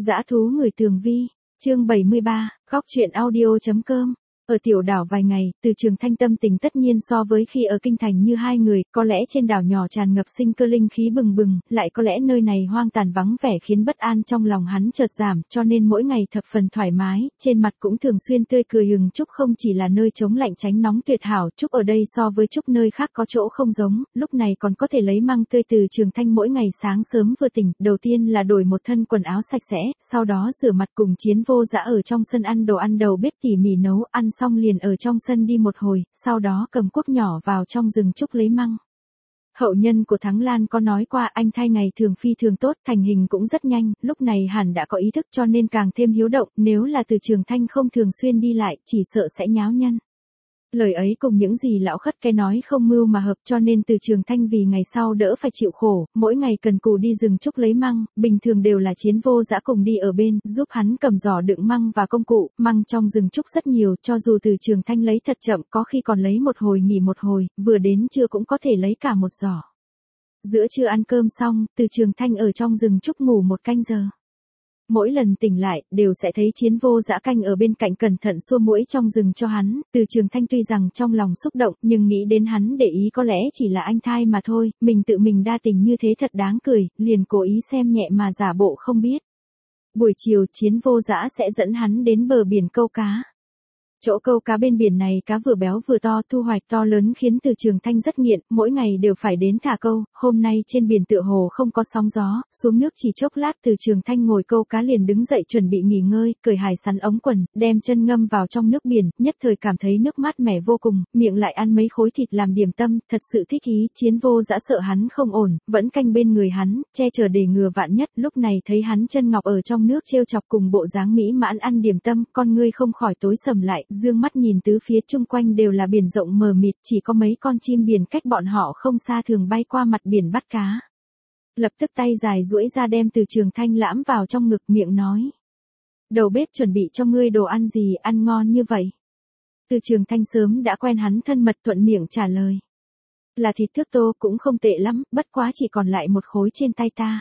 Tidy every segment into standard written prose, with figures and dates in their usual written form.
Dã thú người tường vi, chương 73, góc truyện audio.com. Ở tiểu đảo vài ngày, Từ Trường Thanh tâm tình tất nhiên so với khi ở kinh thành như hai người, có lẽ trên đảo nhỏ tràn ngập sinh cơ linh khí bừng bừng, lại có lẽ nơi này hoang tàn vắng vẻ khiến bất an trong lòng hắn chợt giảm, cho nên mỗi ngày thập phần thoải mái, trên mặt cũng thường xuyên tươi cười hừng chúc. Không chỉ là nơi chống lạnh tránh nóng tuyệt hảo, chúc ở đây so với chúc nơi khác có chỗ không giống, lúc này còn có thể lấy măng tươi. Từ Trường Thanh mỗi ngày sáng sớm vừa tỉnh, đầu tiên là đổi một thân quần áo sạch sẽ, sau đó rửa mặt cùng Chiến Vô Dã ở trong sân ăn đồ ăn đầu bếp tỉ mỉ nấu, ăn xong liền ở trong sân đi một hồi, sau đó cầm cuốc nhỏ vào trong rừng trúc lấy măng. Hậu nhân của Thắng Lan có nói qua anh thai ngày thường phi thường tốt, thành hình cũng rất nhanh, lúc này hẳn đã có ý thức cho nên càng thêm hiếu động, nếu là Từ Trường Thanh không thường xuyên đi lại, chỉ sợ sẽ nháo nhân. Lời ấy cùng những gì lão khất cái nói không mưu mà hợp, cho nên Từ Trường Thanh vì ngày sau đỡ phải chịu khổ, mỗi ngày cần cù đi rừng trúc lấy măng, bình thường đều là Chiến Vô Dã cùng đi ở bên, giúp hắn cầm giỏ đựng măng và công cụ. Măng trong rừng trúc rất nhiều, cho dù Từ Trường Thanh lấy thật chậm, có khi còn lấy một hồi nghỉ một hồi, vừa đến trưa cũng có thể lấy cả một giỏ. Giữa trưa ăn cơm xong, Từ Trường Thanh ở trong rừng trúc ngủ một canh giờ. Mỗi lần tỉnh lại, đều sẽ thấy Chiến Vô Dã canh ở bên cạnh cẩn thận xua muỗi trong rừng cho hắn. Từ Trường Thanh tuy rằng trong lòng xúc động, nhưng nghĩ đến hắn để ý có lẽ chỉ là anh thai mà thôi, mình tự mình đa tình như thế thật đáng cười, liền cố ý xem nhẹ mà giả bộ không biết. Buổi chiều, Chiến Vô Dã sẽ dẫn hắn đến bờ biển câu cá. Chỗ câu cá bên biển này cá vừa béo vừa to, thu hoạch to lớn khiến Từ Trường Thanh rất nghiện, mỗi ngày đều phải đến thả câu. Hôm nay trên biển tựa hồ không có sóng gió, xuống nước chỉ chốc lát Từ Trường Thanh ngồi câu cá liền đứng dậy chuẩn bị nghỉ ngơi, cởi hải sắn ống quần, đem chân ngâm vào trong nước biển, nhất thời cảm thấy nước mát mẻ vô cùng, miệng lại ăn mấy khối thịt làm điểm tâm, thật sự thích ý. Chiến Vô Dã sợ hắn không ổn, vẫn canh bên người hắn, che chở để ngừa vạn nhất. Lúc này thấy hắn chân ngọc ở trong nước trêu chọc cùng bộ dáng mỹ mãn ăn điểm tâm, con ngươi không khỏi tối sầm lại. Dương mắt nhìn tứ phía chung quanh đều là biển rộng mờ mịt, chỉ có mấy con chim biển cách bọn họ không xa thường bay qua mặt biển bắt cá. Lập tức tay dài duỗi ra đem Từ Trường Thanh lãm vào trong ngực, miệng nói: "Đầu bếp chuẩn bị cho ngươi đồ ăn gì ăn ngon như vậy?" Từ Trường Thanh sớm đã quen hắn thân mật, thuận miệng trả lời: "Là thịt thước tô, cũng không tệ lắm, bất quá chỉ còn lại một khối trên tay ta."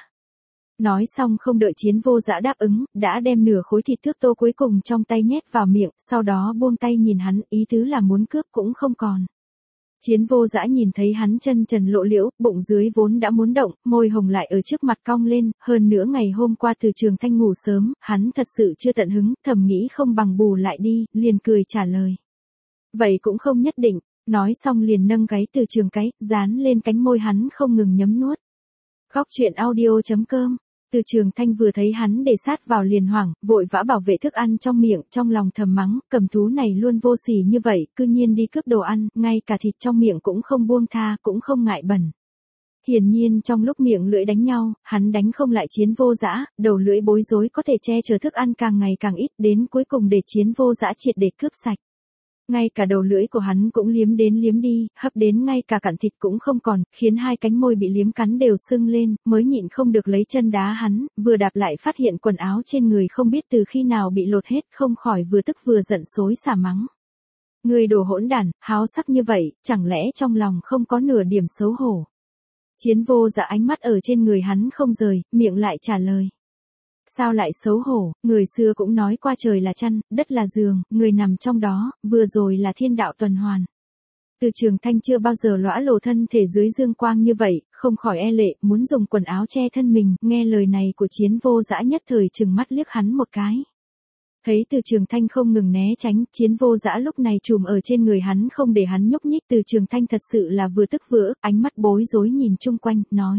Nói xong không đợi Chiến Vô Dã đáp ứng, đã đem nửa khối thịt thước tô cuối cùng trong tay nhét vào miệng, sau đó buông tay nhìn hắn, ý tứ là muốn cướp cũng không còn. Chiến Vô Dã nhìn thấy hắn chân trần lộ liễu, bụng dưới vốn đã muốn động, môi hồng lại ở trước mặt cong lên, hơn nữa ngày hôm qua Từ Trường Thanh ngủ sớm, hắn thật sự chưa tận hứng, thầm nghĩ không bằng bù lại đi, liền cười trả lời: "Vậy cũng không nhất định." Nói xong liền nâng gáy Từ Trường cái, dán lên cánh môi hắn không ngừng nhấm nuốt. Góc truyện audio.com. Từ Trường Thanh vừa thấy hắn để sát vào liền hoảng, vội vã bảo vệ thức ăn trong miệng, trong lòng thầm mắng, cầm thú này luôn vô sỉ như vậy, cư nhiên đi cướp đồ ăn, ngay cả thịt trong miệng cũng không buông tha, cũng không ngại bẩn. Hiển nhiên trong lúc miệng lưỡi đánh nhau, hắn đánh không lại Chiến Vô Dã, đầu lưỡi bối rối có thể che chở thức ăn càng ngày càng ít, đến cuối cùng để Chiến Vô Dã triệt để cướp sạch. Ngay cả đầu lưỡi của hắn cũng liếm đến liếm đi, hấp đến ngay cả cặn thịt cũng không còn, khiến hai cánh môi bị liếm cắn đều sưng lên, mới nhịn không được lấy chân đá hắn, vừa đạp lại phát hiện quần áo trên người không biết từ khi nào bị lột hết, không khỏi vừa tức vừa giận xối xả mắng: "Ngươi đồ hỗn đản, háo sắc như vậy, chẳng lẽ trong lòng không có nửa điểm xấu hổ?" Chiến Vô Dã ánh mắt ở trên người hắn không rời, miệng lại trả lời: "Sao lại xấu hổ, người xưa cũng nói qua trời là chăn, đất là giường, người nằm trong đó, vừa rồi là thiên đạo tuần hoàn." Từ Trường Thanh chưa bao giờ lõa lồ thân thể dưới dương quang như vậy, không khỏi e lệ, muốn dùng quần áo che thân mình, nghe lời này của Chiến Vô Dã nhất thời trừng mắt liếc hắn một cái. Thấy Từ Trường Thanh không ngừng né tránh, Chiến Vô Dã lúc này trùm ở trên người hắn không để hắn nhúc nhích. Từ Trường Thanh thật sự là vừa tức vừa ức, ánh mắt bối rối nhìn chung quanh, nói: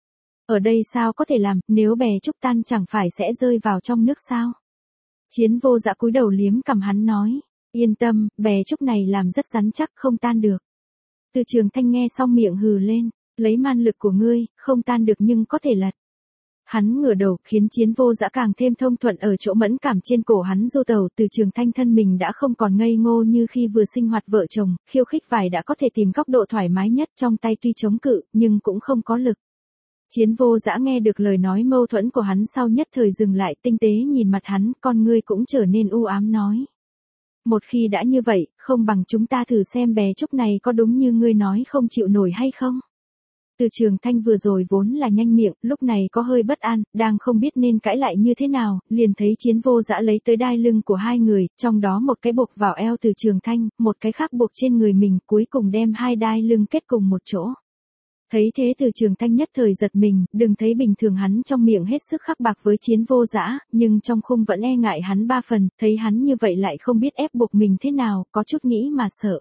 "Ở đây sao có thể làm, nếu bè trúc tan chẳng phải sẽ rơi vào trong nước sao?" Chiến Vô Dã cúi đầu liếm cằm hắn nói: "Yên tâm, bè trúc này làm rất rắn chắc, không tan được." Từ Trường Thanh nghe xong miệng hừ lên: "Lấy man lực của ngươi, không tan được nhưng có thể lật." Hắn ngửa đầu, khiến Chiến Vô Dã càng thêm thông thuận ở chỗ mẫn cảm trên cổ hắn du tàu. Từ Trường Thanh thân mình đã không còn ngây ngô như khi vừa sinh hoạt vợ chồng, khiêu khích vài đã có thể tìm góc độ thoải mái nhất, trong tay tuy chống cự, nhưng cũng không có lực. Chiến Vô Dã nghe được lời nói mâu thuẫn của hắn sau nhất thời dừng lại, tinh tế nhìn mặt hắn, con ngươi cũng trở nên u ám nói: "Một khi đã như vậy, không bằng chúng ta thử xem bè trúc này có đúng như ngươi nói không chịu nổi hay không?" Từ Trường Thanh vừa rồi vốn là nhanh miệng, lúc này có hơi bất an, đang không biết nên cãi lại như thế nào, liền thấy Chiến Vô Dã lấy tới đai lưng của hai người, trong đó một cái buộc vào eo Từ Trường Thanh, một cái khác buộc trên người mình, cuối cùng đem hai đai lưng kết cùng một chỗ. Thấy thế Từ Trường Thanh nhất thời giật mình, đừng thấy bình thường hắn trong miệng hết sức khắc bạc với Chiến Vô Dã, nhưng trong khung vẫn e ngại hắn ba phần, thấy hắn như vậy lại không biết ép buộc mình thế nào, có chút nghĩ mà sợ.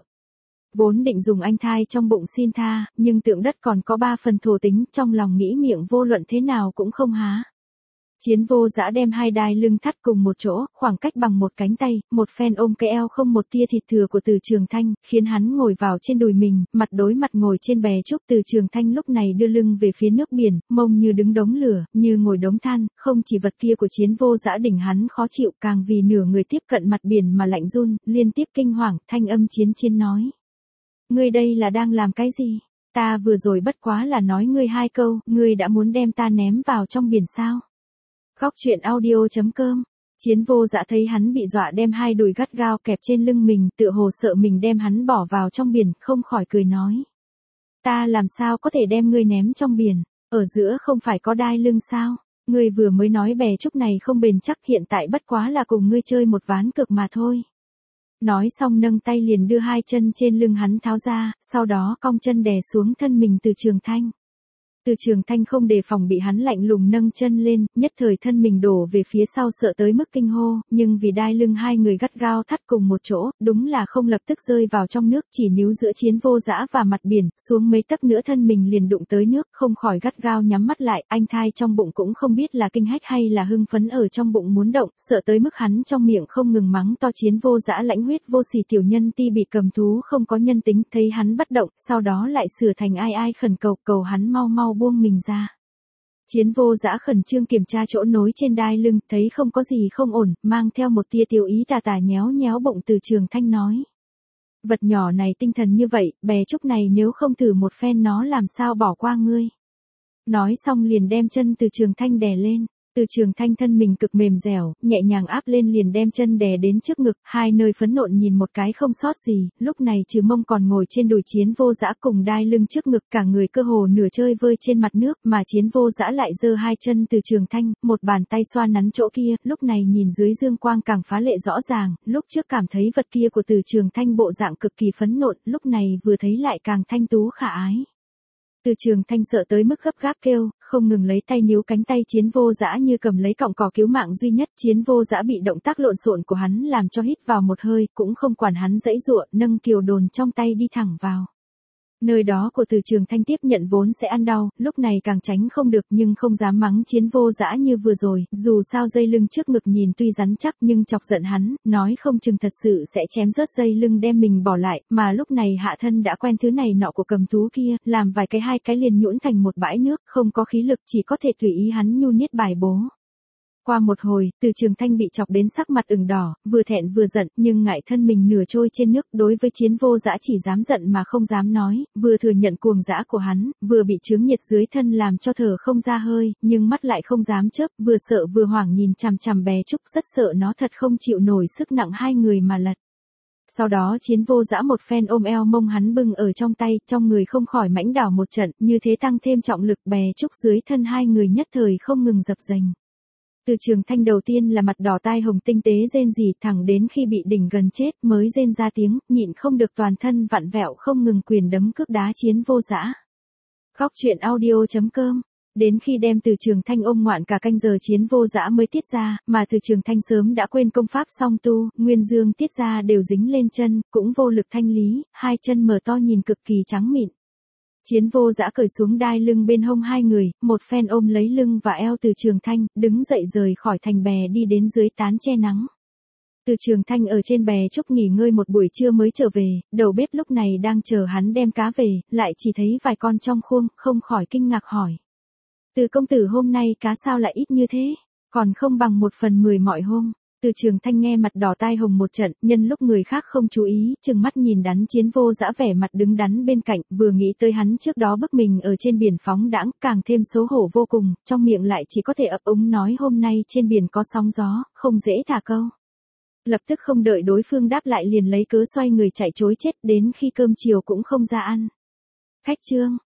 Vốn định dùng anh thai trong bụng xin tha, nhưng tượng đất còn có ba phần thổ tính, trong lòng nghĩ miệng vô luận thế nào cũng không há. Chiến Vô Dã đem hai đai lưng thắt cùng một chỗ, khoảng cách bằng một cánh tay, một phen ôm cái eo không một tia thịt thừa của Từ Trường Thanh, khiến hắn ngồi vào trên đùi mình, mặt đối mặt ngồi trên bè trúc. Từ Trường Thanh lúc này đưa lưng về phía nước biển, mông như đứng đống lửa, như ngồi đống than, không chỉ vật kia của Chiến Vô Dã đỉnh hắn khó chịu, càng vì nửa người tiếp cận mặt biển mà lạnh run, liên tiếp kinh hoàng, thanh âm chiến nói. Ngươi đây là đang làm cái gì? Ta vừa rồi bất quá là nói ngươi hai câu, ngươi đã muốn đem ta ném vào trong biển sao? Khóc chuyện audio.com. Chiến Vô Dã thấy hắn bị dọa đem hai đùi gắt gao kẹp trên lưng mình, tựa hồ sợ mình đem hắn bỏ vào trong biển, không khỏi cười nói. Ta làm sao có thể đem ngươi ném trong biển, ở giữa không phải có đai lưng sao? Ngươi vừa mới nói bè trúc này không bền chắc, hiện tại bất quá là cùng ngươi chơi một ván cược mà thôi. Nói xong nâng tay liền đưa hai chân trên lưng hắn tháo ra, sau đó cong chân đè xuống thân mình Từ Trường Thanh. Từ Trường Thanh không đề phòng bị hắn lạnh lùng nâng chân lên, nhất thời thân mình đổ về phía sau sợ tới mức kinh hô, nhưng vì đai lưng hai người gắt gao thắt cùng một chỗ, đúng là không lập tức rơi vào trong nước, chỉ níu giữa Chiến Vô Dã và mặt biển, xuống mấy tấc nữa thân mình liền đụng tới nước, không khỏi gắt gao nhắm mắt lại, anh thai trong bụng cũng không biết là kinh hách hay là hưng phấn ở trong bụng muốn động, sợ tới mức hắn trong miệng không ngừng mắng to Chiến Vô Dã lãnh huyết vô sỉ tiểu nhân ti bị cầm thú không có nhân tính, thấy hắn bất động, sau đó lại sửa thành ai ai khẩn cầu hắn mau mau buông mình ra. Chiến Vô Dã khẩn trương kiểm tra chỗ nối trên đai lưng, thấy không có gì không ổn, mang theo một tia tiêu ý tà tà nhéo nhéo bụng Từ Trường Thanh nói. Vật nhỏ này tinh thần như vậy, bè trúc này nếu không thử một phen nó làm sao bỏ qua ngươi. Nói xong liền đem chân Từ Trường Thanh đè lên. Từ Trường Thanh thân mình cực mềm dẻo, nhẹ nhàng áp lên liền đem chân đè đến trước ngực, hai nơi phấn nộn nhìn một cái không sót gì, lúc này trừ mông còn ngồi trên đùi Chiến Vô Dã cùng đai lưng trước ngực, cả người cơ hồ nửa chơi vơi trên mặt nước, mà Chiến Vô Dã lại giơ hai chân Từ Trường Thanh, một bàn tay xoa nắn chỗ kia, lúc này nhìn dưới dương quang càng phá lệ rõ ràng, lúc trước cảm thấy vật kia của Từ Trường Thanh bộ dạng cực kỳ phấn nộn, lúc này vừa thấy lại càng thanh tú khả ái. Từ Trường Thanh sợ tới mức gấp gáp kêu, không ngừng lấy tay níu cánh tay Chiến Vô Dã như cầm lấy cọng cỏ cứu mạng duy nhất. Chiến Vô Dã bị động tác lộn xộn của hắn làm cho hít vào một hơi, cũng không quản hắn giãy giụa, nâng kiều đồn trong tay đi thẳng vào. Nơi đó của Từ Trường Thanh tiếp nhận vốn sẽ ăn đau, lúc này càng tránh không được nhưng không dám mắng Chiến Vô Dã như vừa rồi, dù sao dây lưng trước ngực nhìn tuy rắn chắc nhưng chọc giận hắn, nói không chừng thật sự sẽ chém rớt dây lưng đem mình bỏ lại, mà lúc này hạ thân đã quen thứ này nọ của cầm thú kia, làm vài cái hai cái liền nhũn thành một bãi nước, không có khí lực chỉ có thể tùy ý hắn nhu niết bài bố. Qua một hồi, Từ Trường Thanh bị chọc đến sắc mặt ửng đỏ, vừa thẹn vừa giận, nhưng ngại thân mình nửa trôi trên nước, đối với Chiến Vô Dã chỉ dám giận mà không dám nói, vừa thừa nhận cuồng dã của hắn, vừa bị chướng nhiệt dưới thân làm cho thở không ra hơi, nhưng mắt lại không dám chớp, vừa sợ vừa hoảng nhìn chằm chằm bè trúc, rất sợ nó thật không chịu nổi sức nặng hai người mà lật. Sau đó Chiến Vô Dã một phen ôm eo mông hắn bưng ở trong tay, trong người không khỏi mãnh đảo một trận, như thế tăng thêm trọng lực bè trúc dưới thân hai người nhất thời không ngừng dập dềnh. Từ Trường Thanh đầu tiên là mặt đỏ tai hồng tinh tế rên rỉ, thẳng đến khi bị đỉnh gần chết mới rên ra tiếng, nhịn không được toàn thân vặn vẹo không ngừng quyền đấm cước đá Chiến Vô Dã. Khóc chuyện audio.com. Đến khi đem Từ Trường Thanh ôm ngoạn cả canh giờ Chiến Vô Dã mới tiết ra, mà Từ Trường Thanh sớm đã quên công pháp song tu, nguyên dương tiết ra đều dính lên chân, cũng vô lực thanh lý, hai chân mở to nhìn cực kỳ trắng mịn. Chiến Vô Dã cởi xuống đai lưng bên hông hai người, một phen ôm lấy lưng và eo Từ Trường Thanh, đứng dậy rời khỏi thành bè đi đến dưới tán che nắng. Từ Trường Thanh ở trên bè trúc nghỉ ngơi một buổi trưa mới trở về, đầu bếp lúc này đang chờ hắn đem cá về, lại chỉ thấy vài con trong khuôn, không khỏi kinh ngạc hỏi. Từ công tử hôm nay cá sao lại ít như thế, còn không bằng 1/10 mọi hôm. Từ Trường Thanh nghe mặt đỏ tai hồng một trận, nhân lúc người khác không chú ý, chừng mắt nhìn đắn Chiến Vô Dã vẻ mặt đứng đắn bên cạnh, vừa nghĩ tới hắn trước đó bức mình ở trên biển phóng đãng, càng thêm xấu hổ vô cùng, trong miệng lại chỉ có thể ấp úng nói hôm nay trên biển có sóng gió, không dễ thả câu. Lập tức không đợi đối phương đáp lại liền lấy cớ xoay người chạy trối chết, đến khi cơm chiều cũng không ra ăn. Khách trương,